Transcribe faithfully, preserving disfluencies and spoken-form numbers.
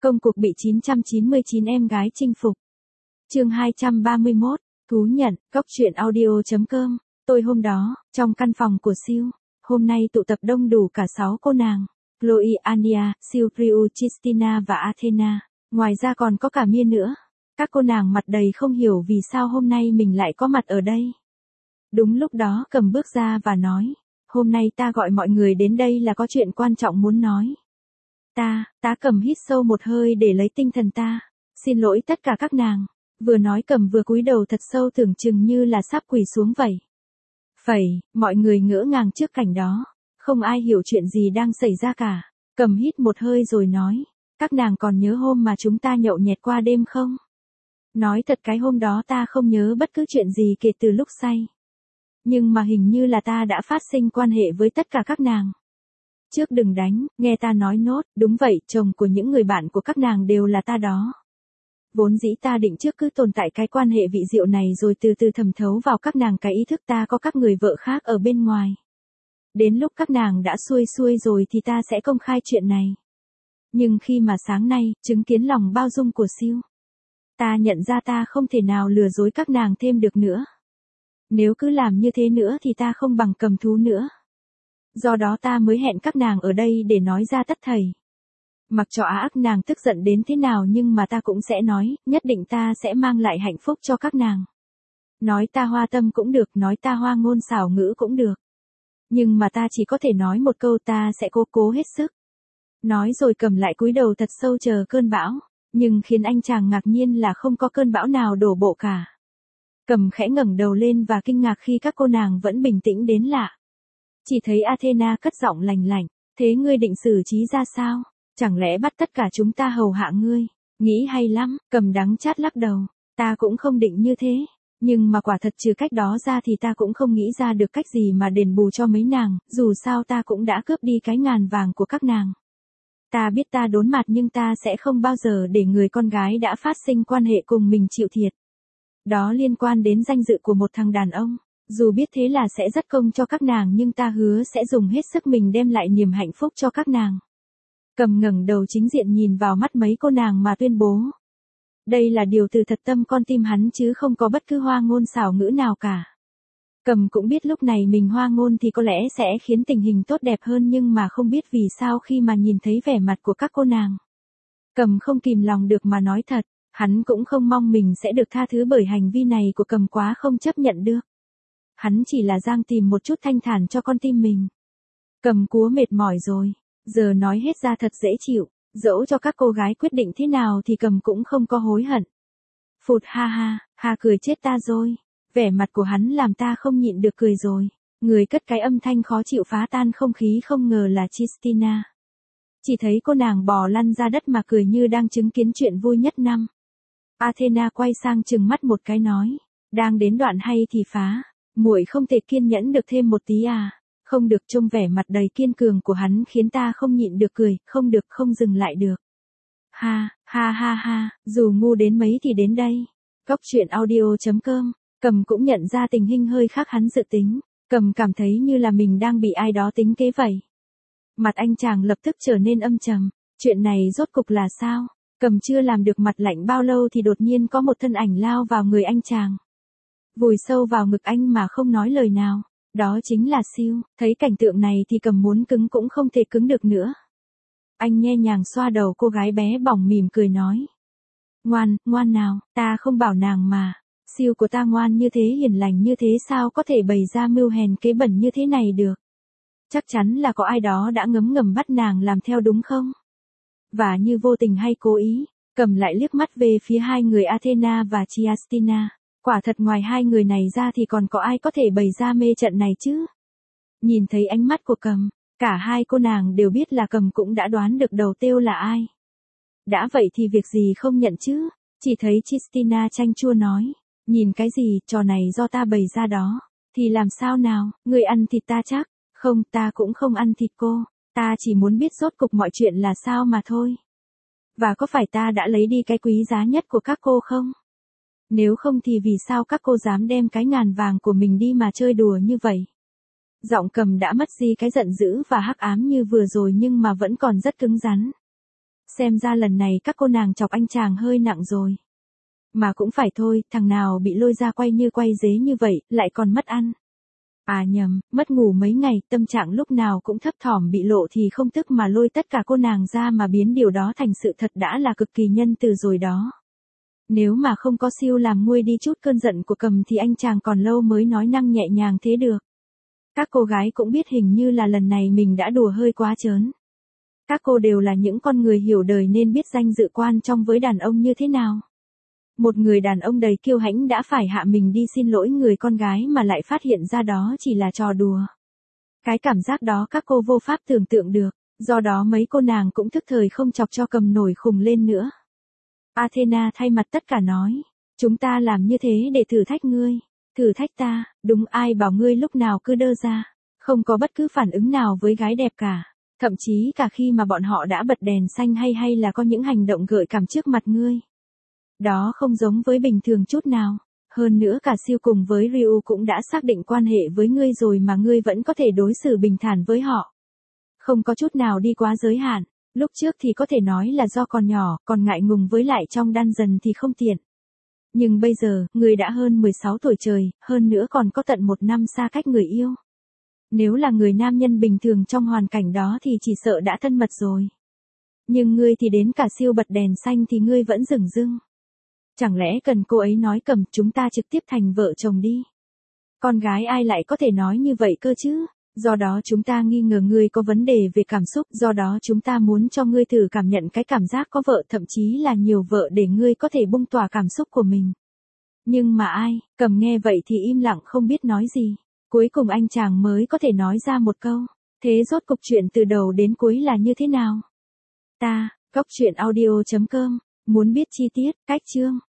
Công cuộc bị chín trăm chín mươi chín em gái chinh phục. Chương hai trăm ba mươi mốt, thú nhận, góc truyện audio.com. Tôi hôm đó, trong căn phòng của Siêu, hôm nay tụ tập đông đủ cả sáu cô nàng. Chloe, Ania, Siêu, Priu, Christina và Athena. Ngoài ra còn có cả Mia nữa. Các cô nàng mặt đầy không hiểu vì sao hôm nay mình lại có mặt ở đây. Đúng lúc đó Cầm bước ra và nói, hôm nay ta gọi mọi người đến đây là có chuyện quan trọng muốn nói. Ta, ta Cầm hít sâu một hơi để lấy tinh thần ta. Xin lỗi tất cả các nàng. Vừa nói Cầm vừa cúi đầu thật sâu tưởng chừng như là sắp quỳ xuống vậy. Phẩy, mọi người ngỡ ngàng trước cảnh đó. Không ai hiểu chuyện gì đang xảy ra cả. Cầm hít một hơi rồi nói, các nàng còn nhớ hôm mà chúng ta nhậu nhẹt qua đêm không? Nói thật cái hôm đó ta không nhớ bất cứ chuyện gì kể từ lúc say. Nhưng mà hình như là ta đã phát sinh quan hệ với tất cả các nàng. Trước đừng đánh, nghe ta nói nốt, đúng vậy, chồng của những người bạn của các nàng đều là ta đó. Vốn dĩ ta định trước cứ tồn tại cái quan hệ vị diệu này rồi từ từ thẩm thấu vào các nàng cái ý thức ta có các người vợ khác ở bên ngoài. Đến lúc các nàng đã xuôi xuôi rồi thì ta sẽ công khai chuyện này. Nhưng khi mà sáng nay, chứng kiến lòng bao dung của Siêu, ta nhận ra ta không thể nào lừa dối các nàng thêm được nữa. Nếu cứ làm như thế nữa thì ta không bằng Cầm thú nữa. Do đó ta mới hẹn các nàng ở đây để nói ra tất thảy. Mặc cho á ác nàng tức giận đến thế nào nhưng mà ta cũng sẽ nói, nhất định ta sẽ mang lại hạnh phúc cho các nàng. Nói ta hoa tâm cũng được, nói ta hoa ngôn xảo ngữ cũng được. Nhưng mà ta chỉ có thể nói một câu, ta sẽ cố cố hết sức. Nói rồi Cầm lại cúi đầu thật sâu chờ cơn bão, nhưng khiến anh chàng ngạc nhiên là không có cơn bão nào đổ bộ cả. Cầm khẽ ngẩng đầu lên và kinh ngạc khi các cô nàng vẫn bình tĩnh đến lạ. Chỉ thấy Athena cất giọng lành lạnh, thế ngươi định xử trí ra sao? Chẳng lẽ bắt tất cả chúng ta hầu hạ ngươi? Nghĩ hay lắm, Cầm đắng chát lắc đầu, ta cũng không định như thế. Nhưng mà quả thật trừ cách đó ra thì ta cũng không nghĩ ra được cách gì mà đền bù cho mấy nàng, dù sao ta cũng đã cướp đi cái ngàn vàng của các nàng. Ta biết ta đốn mặt nhưng ta sẽ không bao giờ để người con gái đã phát sinh quan hệ cùng mình chịu thiệt. Đó liên quan đến danh dự của một thằng đàn ông. Dù biết thế là sẽ rất công cho các nàng nhưng ta hứa sẽ dùng hết sức mình đem lại niềm hạnh phúc cho các nàng. Cầm ngẩng đầu chính diện nhìn vào mắt mấy cô nàng mà tuyên bố. Đây là điều từ thật tâm con tim hắn chứ không có bất cứ hoa ngôn xảo ngữ nào cả. Cầm cũng biết lúc này mình hoa ngôn thì có lẽ sẽ khiến tình hình tốt đẹp hơn nhưng mà không biết vì sao khi mà nhìn thấy vẻ mặt của các cô nàng. Cầm không kìm lòng được mà nói thật, hắn cũng không mong mình sẽ được tha thứ bởi hành vi này của Cầm quá không chấp nhận được. Hắn chỉ là đang tìm một chút thanh thản cho con tim mình. Cầm cúa mệt mỏi rồi, giờ nói hết ra thật dễ chịu, dẫu cho các cô gái quyết định thế nào thì Cầm cũng không có hối hận. Phụt ha ha, ha cười chết ta rồi, vẻ mặt của hắn làm ta không nhịn được cười rồi. Người cất cái âm thanh khó chịu phá tan không khí không ngờ là Christina. Chỉ thấy cô nàng bò lăn ra đất mà cười như đang chứng kiến chuyện vui nhất năm. Athena quay sang trừng mắt một cái nói, đang đến đoạn hay thì phá. Muội không thể kiên nhẫn được thêm một tí à? Không được, trông vẻ mặt đầy kiên cường của hắn khiến ta không nhịn được cười, không được, không dừng lại được. Ha, ha ha ha, dù ngu đến mấy thì đến đây. Góc truyện audio.com, Cầm cũng nhận ra tình hình hơi khác hắn dự tính. Cầm cảm thấy như là mình đang bị ai đó tính kế vậy. Mặt anh chàng lập tức trở nên âm trầm. Chuyện này rốt cục là sao? Cầm chưa làm được mặt lạnh bao lâu thì đột nhiên có một thân ảnh lao vào người anh chàng. Vùi sâu vào ngực anh mà không nói lời nào. Đó chính là Siêu. Thấy cảnh tượng này thì Cầm muốn cứng cũng không thể cứng được nữa. Anh nhẹ nhàng xoa đầu cô gái bé bỏng mỉm cười nói. Ngoan, ngoan nào, ta không bảo nàng mà. Siêu của ta ngoan như thế hiền lành như thế sao có thể bày ra mưu hèn kế bẩn như thế này được. Chắc chắn là có ai đó đã ngấm ngầm bắt nàng làm theo đúng không? Và như vô tình hay cố ý, Cầm lại liếc mắt về phía hai người Athena và Christina. Quả thật ngoài hai người này ra thì còn có ai có thể bày ra mê trận này chứ? Nhìn thấy ánh mắt của Cầm, cả hai cô nàng đều biết là Cầm cũng đã đoán được đầu tiêu là ai. Đã vậy thì việc gì không nhận chứ? Chỉ thấy Christina chanh chua nói, nhìn cái gì, trò này do ta bày ra đó. Thì làm sao nào, người ăn thịt ta chắc? Không, ta cũng không ăn thịt cô. Ta chỉ muốn biết rốt cục mọi chuyện là sao mà thôi. Và có phải ta đã lấy đi cái quý giá nhất của các cô không? Nếu không thì vì sao các cô dám đem cái ngàn vàng của mình đi mà chơi đùa như vậy? Giọng Cầm đã mất đi cái giận dữ và hắc ám như vừa rồi nhưng mà vẫn còn rất cứng rắn. Xem ra lần này các cô nàng chọc anh chàng hơi nặng rồi. Mà cũng phải thôi, thằng nào bị lôi ra quay như quay dế như vậy, lại còn mất ăn. À nhầm, mất ngủ mấy ngày, tâm trạng lúc nào cũng thấp thỏm bị lộ thì không tức mà lôi tất cả cô nàng ra mà biến điều đó thành sự thật đã là cực kỳ nhân từ rồi đó. Nếu mà không có siêu làm nguôi đi chút cơn giận của Cầm thì anh chàng còn lâu mới nói năng nhẹ nhàng thế được. Các cô gái cũng biết hình như là lần này mình đã đùa hơi quá trớn. Các cô đều là những con người hiểu đời nên biết danh dự quan trọng với đàn ông như thế nào. Một người đàn ông đầy kiêu hãnh đã phải hạ mình đi xin lỗi người con gái mà lại phát hiện ra đó chỉ là trò đùa. Cái cảm giác đó các cô vô pháp tưởng tượng được, do đó mấy cô nàng cũng thức thời không chọc cho Cầm nổi khùng lên nữa. Athena thay mặt tất cả nói, chúng ta làm như thế để thử thách ngươi. Thử thách ta, đúng, ai bảo ngươi lúc nào cứ đơ ra, không có bất cứ phản ứng nào với gái đẹp cả. Thậm chí cả khi mà bọn họ đã bật đèn xanh hay hay là có những hành động gợi cảm trước mặt ngươi. Đó không giống với bình thường chút nào. Hơn nữa cả siêu cùng với Ryu cũng đã xác định quan hệ với ngươi rồi mà ngươi vẫn có thể đối xử bình thản với họ. Không có chút nào đi quá giới hạn. Lúc trước thì có thể nói là do còn nhỏ, còn ngại ngùng với lại trong đan dần thì không tiện. Nhưng bây giờ, ngươi đã hơn mười sáu tuổi trời, hơn nữa còn có tận một năm xa cách người yêu. Nếu là người nam nhân bình thường trong hoàn cảnh đó thì chỉ sợ đã thân mật rồi. Nhưng ngươi thì đến cả siêu bật đèn xanh thì ngươi vẫn dửng dưng. Chẳng lẽ cần cô ấy nói Cầm chúng ta trực tiếp thành vợ chồng đi. Con gái ai lại có thể nói như vậy cơ chứ? Do đó chúng ta nghi ngờ ngươi có vấn đề về cảm xúc, do đó chúng ta muốn cho ngươi thử cảm nhận cái cảm giác có vợ, thậm chí là nhiều vợ để ngươi có thể bung tỏa cảm xúc của mình. Nhưng mà ai, Cầm nghe vậy thì im lặng không biết nói gì. Cuối cùng anh chàng mới có thể nói ra một câu. Thế rốt cục chuyện từ đầu đến cuối là như thế nào? Ta, góc truyện audio chấm com, muốn biết chi tiết, cách chương.